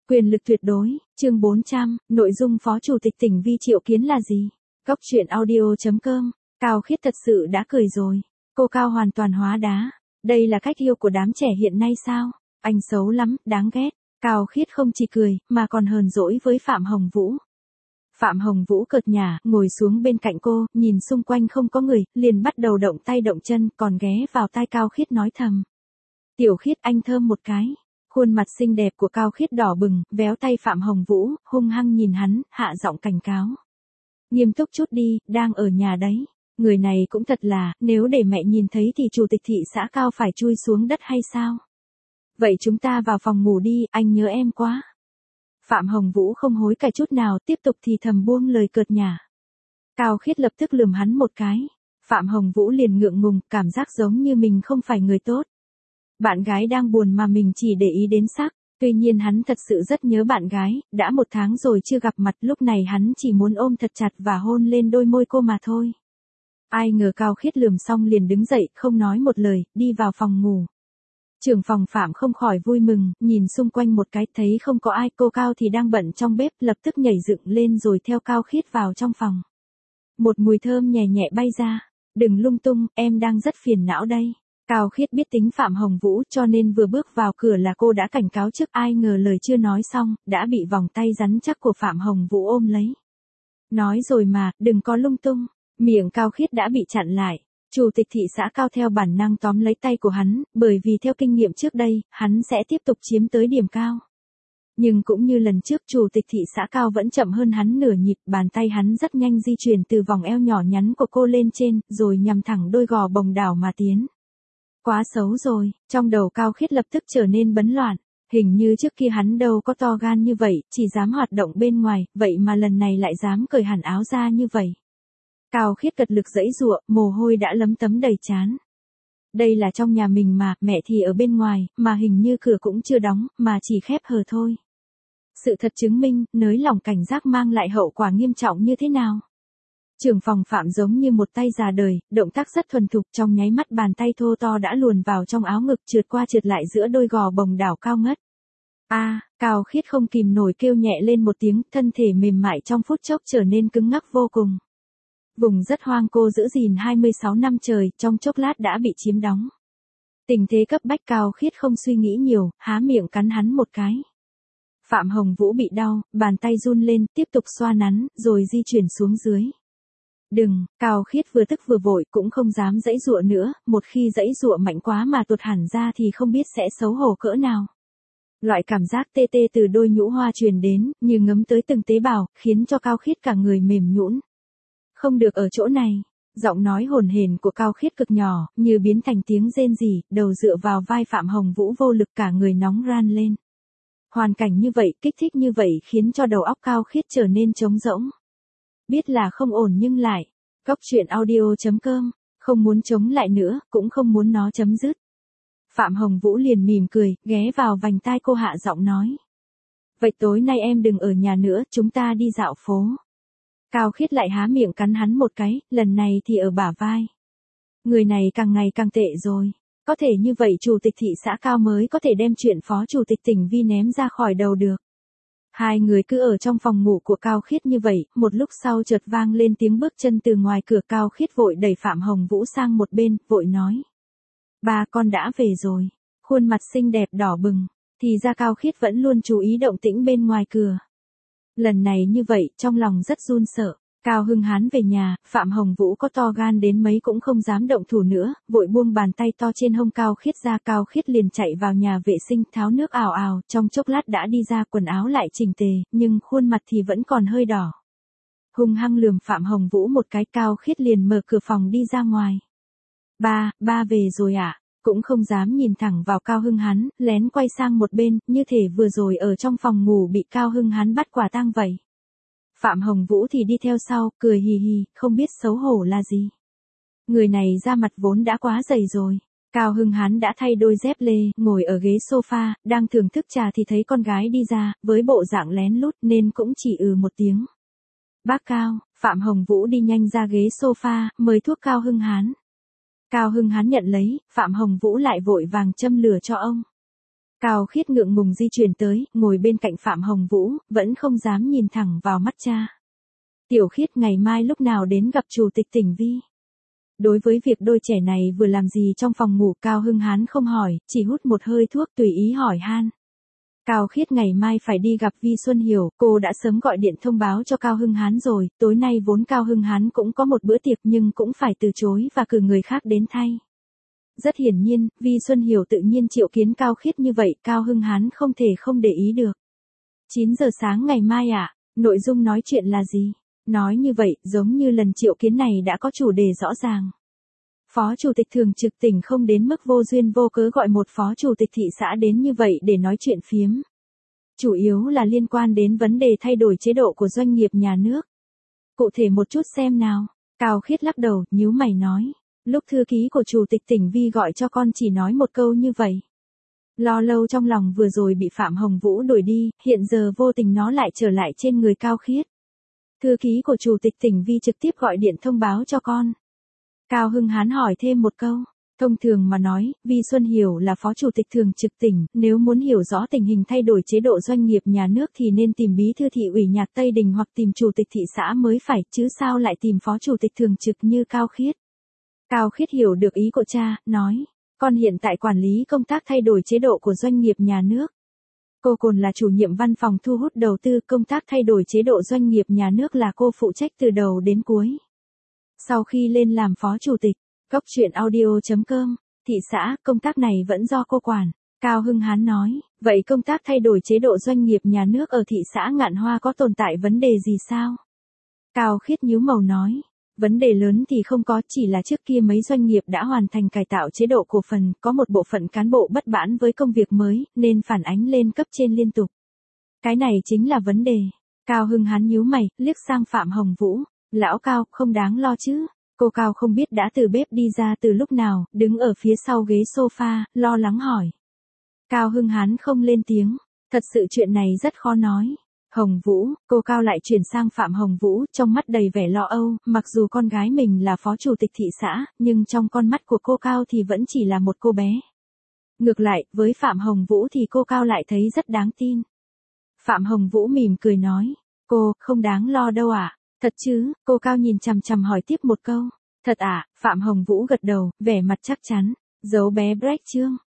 Quyền lực tuyệt đối, chương 400, nội dung Phó Chủ tịch tỉnh Vi triệu kiến là gì? Góc truyện audio.com, Cao Khiết thật sự đã cười rồi. Cô Cao hoàn toàn hóa đá. Đây là cách yêu của đám trẻ hiện nay sao? Anh xấu lắm, đáng ghét. Cao Khiết không chỉ cười, mà còn hờn dỗi với Phạm Hồng Vũ. Phạm Hồng Vũ cợt nhả, ngồi xuống bên cạnh cô, nhìn xung quanh không có người, liền bắt đầu động tay động chân, còn ghé vào tai Cao Khiết nói thầm. Tiểu Khiết anh thơm một cái. Khuôn mặt xinh đẹp của Cao Khiết đỏ bừng, véo tay Phạm Hồng Vũ, hung hăng nhìn hắn, hạ giọng cảnh cáo. Nghiêm túc chút đi, đang ở nhà đấy. Người này cũng thật là, nếu để mẹ nhìn thấy thì chủ tịch thị xã Cao phải chui xuống đất hay sao? Vậy chúng ta vào phòng ngủ đi, anh nhớ em quá. Phạm Hồng Vũ không hối cải chút nào, tiếp tục thì thầm buông lời cợt nhả. Cao Khiết lập tức lườm hắn một cái. Phạm Hồng Vũ liền ngượng ngùng, cảm giác giống như mình không phải người tốt. Bạn gái đang buồn mà mình chỉ để ý đến sắc, tuy nhiên hắn thật sự rất nhớ bạn gái, đã 1 tháng rồi chưa gặp mặt, lúc này hắn chỉ muốn ôm thật chặt và hôn lên đôi môi cô mà thôi. Ai ngờ Cao Khiết lườm xong liền đứng dậy, không nói một lời, đi vào phòng ngủ. Trưởng phòng Phạm không khỏi vui mừng, nhìn xung quanh một cái, thấy không có ai, cô Cao thì đang bận trong bếp, lập tức nhảy dựng lên rồi theo Cao Khiết vào trong phòng. Một mùi thơm nhẹ nhẹ bay ra, đừng lung tung, em đang rất phiền não đây. Cao Khiết biết tính Phạm Hồng Vũ cho nên vừa bước vào cửa là cô đã cảnh cáo trước, ai ngờ lời chưa nói xong, đã bị vòng tay rắn chắc của Phạm Hồng Vũ ôm lấy. Nói rồi mà, đừng có lung tung, miệng Cao Khiết đã bị chặn lại. Chủ tịch thị xã Cao theo bản năng tóm lấy tay của hắn, bởi vì theo kinh nghiệm trước đây, hắn sẽ tiếp tục chiếm tới điểm cao. Nhưng cũng như lần trước, chủ tịch thị xã Cao vẫn chậm hơn hắn nửa nhịp, bàn tay hắn rất nhanh di chuyển từ vòng eo nhỏ nhắn của cô lên trên, rồi nhằm thẳng đôi gò bồng đảo mà tiến. Quá xấu rồi, trong đầu Cao Khiết lập tức trở nên bấn loạn, hình như trước kia hắn đâu có to gan như vậy, chỉ dám hoạt động bên ngoài, vậy mà lần này lại dám cởi hẳn áo ra như vậy. Cao Khiết cật lực giãy giụa, mồ hôi đã lấm tấm đầy trán. Đây là trong nhà mình mà, mẹ thì ở bên ngoài, mà hình như cửa cũng chưa đóng, mà chỉ khép hờ thôi. Sự thật chứng minh, nới lỏng cảnh giác mang lại hậu quả nghiêm trọng như thế nào. Trưởng phòng Phạm giống như một tay già đời, động tác rất thuần thục, trong nháy mắt bàn tay thô to đã luồn vào trong áo ngực, trượt qua trượt lại giữa đôi gò bồng đảo cao ngất. Cao Khiết không kìm nổi kêu nhẹ lên một tiếng, thân thể mềm mại trong phút chốc trở nên cứng ngắc vô cùng. Vùng rất hoang cô giữ gìn 26 năm trời, trong chốc lát đã bị chiếm đóng. Tình thế cấp bách, Cao Khiết không suy nghĩ nhiều, há miệng cắn hắn một cái. Phạm Hồng Vũ bị đau, bàn tay run lên, tiếp tục xoa nắn, rồi di chuyển xuống dưới. Đừng, Cao Khiết vừa tức vừa vội, cũng không dám giãy giụa nữa, một khi giãy giụa mạnh quá mà tuột hẳn ra thì không biết sẽ xấu hổ cỡ nào. Loại cảm giác tê tê từ đôi nhũ hoa truyền đến, như ngấm tới từng tế bào, khiến cho Cao Khiết cả người mềm nhũn. Không được ở chỗ này. Giọng nói hồn hển của Cao Khiết cực nhỏ, như biến thành tiếng rên rỉ, đầu dựa vào vai Phạm Hồng Vũ vô lực, cả người nóng ran lên. Hoàn cảnh như vậy, kích thích như vậy khiến cho đầu óc Cao Khiết trở nên trống rỗng. Biết là không ổn nhưng lại. Góc truyện audio.com, không muốn chống lại nữa, cũng không muốn nó chấm dứt. Phạm Hồng Vũ liền mỉm cười, ghé vào vành tai cô hạ giọng nói. Vậy tối nay em đừng ở nhà nữa, chúng ta đi dạo phố. Cao Khiết lại há miệng cắn hắn một cái, lần này thì ở bả vai. Người này càng ngày càng tệ rồi. Có thể như vậy chủ tịch thị xã Cao mới có thể đem chuyện phó chủ tịch tỉnh Vi ném ra khỏi đầu được. Hai người cứ ở trong phòng ngủ của Cao Khiết như vậy, một lúc sau chợt vang lên tiếng bước chân từ ngoài cửa. Cao Khiết vội đẩy Phạm Hồng Vũ sang một bên, vội nói. Ba con đã về rồi. Khuôn mặt xinh đẹp đỏ bừng, thì ra Cao Khiết vẫn luôn chú ý động tĩnh bên ngoài cửa. Lần này như vậy, trong lòng rất run sợ. Cao Hưng Hán về nhà, Phạm Hồng Vũ có to gan đến mấy cũng không dám động thủ nữa, vội buông bàn tay to trên hông Cao Khiết ra. Cao Khiết liền chạy vào nhà vệ sinh, tháo nước ào ào, trong chốc lát đã đi ra, quần áo lại chỉnh tề, nhưng khuôn mặt thì vẫn còn hơi đỏ. Hung hăng lườm Phạm Hồng Vũ một cái, Cao Khiết liền mở cửa phòng đi ra ngoài. Ba về rồi ạ. Cũng không dám nhìn thẳng vào Cao Hưng Hán, lén quay sang một bên, như thể vừa rồi ở trong phòng ngủ bị Cao Hưng Hán bắt quả tang vậy. Phạm Hồng Vũ thì đi theo sau, cười hì hì, không biết xấu hổ là gì. Người này da mặt vốn đã quá dày rồi. Cao Hưng Hán đã thay đôi dép lê, ngồi ở ghế sofa, đang thưởng thức trà thì thấy con gái đi ra, với bộ dạng lén lút nên cũng chỉ một tiếng. Bác Cao, Phạm Hồng Vũ đi nhanh ra ghế sofa, mời thuốc Cao Hưng Hán. Cao Hưng Hán nhận lấy, Phạm Hồng Vũ lại vội vàng châm lửa cho ông. Cao Khiết ngượng ngùng di chuyển tới, ngồi bên cạnh Phạm Hồng Vũ, vẫn không dám nhìn thẳng vào mắt cha. Tiểu Khiết ngày mai lúc nào đến gặp chủ tịch tỉnh Vi. Đối với việc đôi trẻ này vừa làm gì trong phòng ngủ, Cao Hưng Hán không hỏi, chỉ hút một hơi thuốc tùy ý hỏi han. Cao Khiết ngày mai phải đi gặp Vi Xuân Hiểu, cô đã sớm gọi điện thông báo cho Cao Hưng Hán rồi, tối nay vốn Cao Hưng Hán cũng có một bữa tiệc nhưng cũng phải từ chối và cử người khác đến thay. Rất hiển nhiên, Vi Xuân Hiểu tự nhiên triệu kiến Cao Khiết như vậy, Cao Hưng Hán không thể không để ý được. 9 giờ sáng ngày mai ạ, nội dung nói chuyện là gì? Nói như vậy, giống như lần triệu kiến này đã có chủ đề rõ ràng. Phó chủ tịch thường trực tỉnh không đến mức vô duyên vô cớ gọi một phó chủ tịch thị xã đến như vậy để nói chuyện phiếm. Chủ yếu là liên quan đến vấn đề thay đổi chế độ của doanh nghiệp nhà nước. Cụ thể một chút xem nào. Cao Khiết lắc đầu, nhíu mày nói. Lúc thư ký của chủ tịch tỉnh Vi gọi cho con chỉ nói một câu như vậy. Lo lâu trong lòng vừa rồi bị Phạm Hồng Vũ đuổi đi, hiện giờ vô tình nó lại trở lại trên người Cao Khiết. Thư ký của chủ tịch tỉnh Vi trực tiếp gọi điện thông báo cho con. Cao Hưng Hán hỏi thêm một câu. Thông thường mà nói, Vi Xuân Hiểu là phó chủ tịch thường trực tỉnh, nếu muốn hiểu rõ tình hình thay đổi chế độ doanh nghiệp nhà nước thì nên tìm bí thư thị ủy Nhạc Tây Đình hoặc tìm chủ tịch thị xã mới phải, chứ sao lại tìm phó chủ tịch thường trực như Cao Khiết. Cao Khiết hiểu được ý của cha, nói, con hiện tại quản lý công tác thay đổi chế độ của doanh nghiệp nhà nước. Cô còn là chủ nhiệm văn phòng thu hút đầu tư, công tác thay đổi chế độ doanh nghiệp nhà nước là cô phụ trách từ đầu đến cuối. Sau khi lên làm phó chủ tịch, Cốc truyện audio.com, thị xã, công tác này vẫn do cô quản. Cao Hưng Hán nói, vậy công tác thay đổi chế độ doanh nghiệp nhà nước ở thị xã Ngạn Hoa có tồn tại vấn đề gì sao? Cao Khiết nhíu màu nói, vấn đề lớn thì không có, chỉ là trước kia mấy doanh nghiệp đã hoàn thành cải tạo chế độ cổ phần, có một bộ phận cán bộ bất mãn với công việc mới, nên phản ánh lên cấp trên liên tục. Cái này chính là vấn đề. Cao Hưng Hán nhíu mày, liếc sang Phạm Hồng Vũ. Lão Cao, không đáng lo chứ. Cô Cao không biết đã từ bếp đi ra từ lúc nào, đứng ở phía sau ghế sofa, lo lắng hỏi. Cao Hưng Hán không lên tiếng. Thật sự chuyện này rất khó nói. Hồng Vũ, cô Cao lại chuyển sang Phạm Hồng Vũ, trong mắt đầy vẻ lo âu, mặc dù con gái mình là phó chủ tịch thị xã, nhưng trong con mắt của cô Cao thì vẫn chỉ là một cô bé. Ngược lại, với Phạm Hồng Vũ thì cô Cao lại thấy rất đáng tin. Phạm Hồng Vũ mỉm cười nói, cô, không đáng lo đâu ạ. Thật chứ, cô Cao nhìn chằm chằm hỏi tiếp một câu. Thật ạ, Phạm Hồng Vũ gật đầu, vẻ mặt chắc chắn. Giấu bé Break Trương.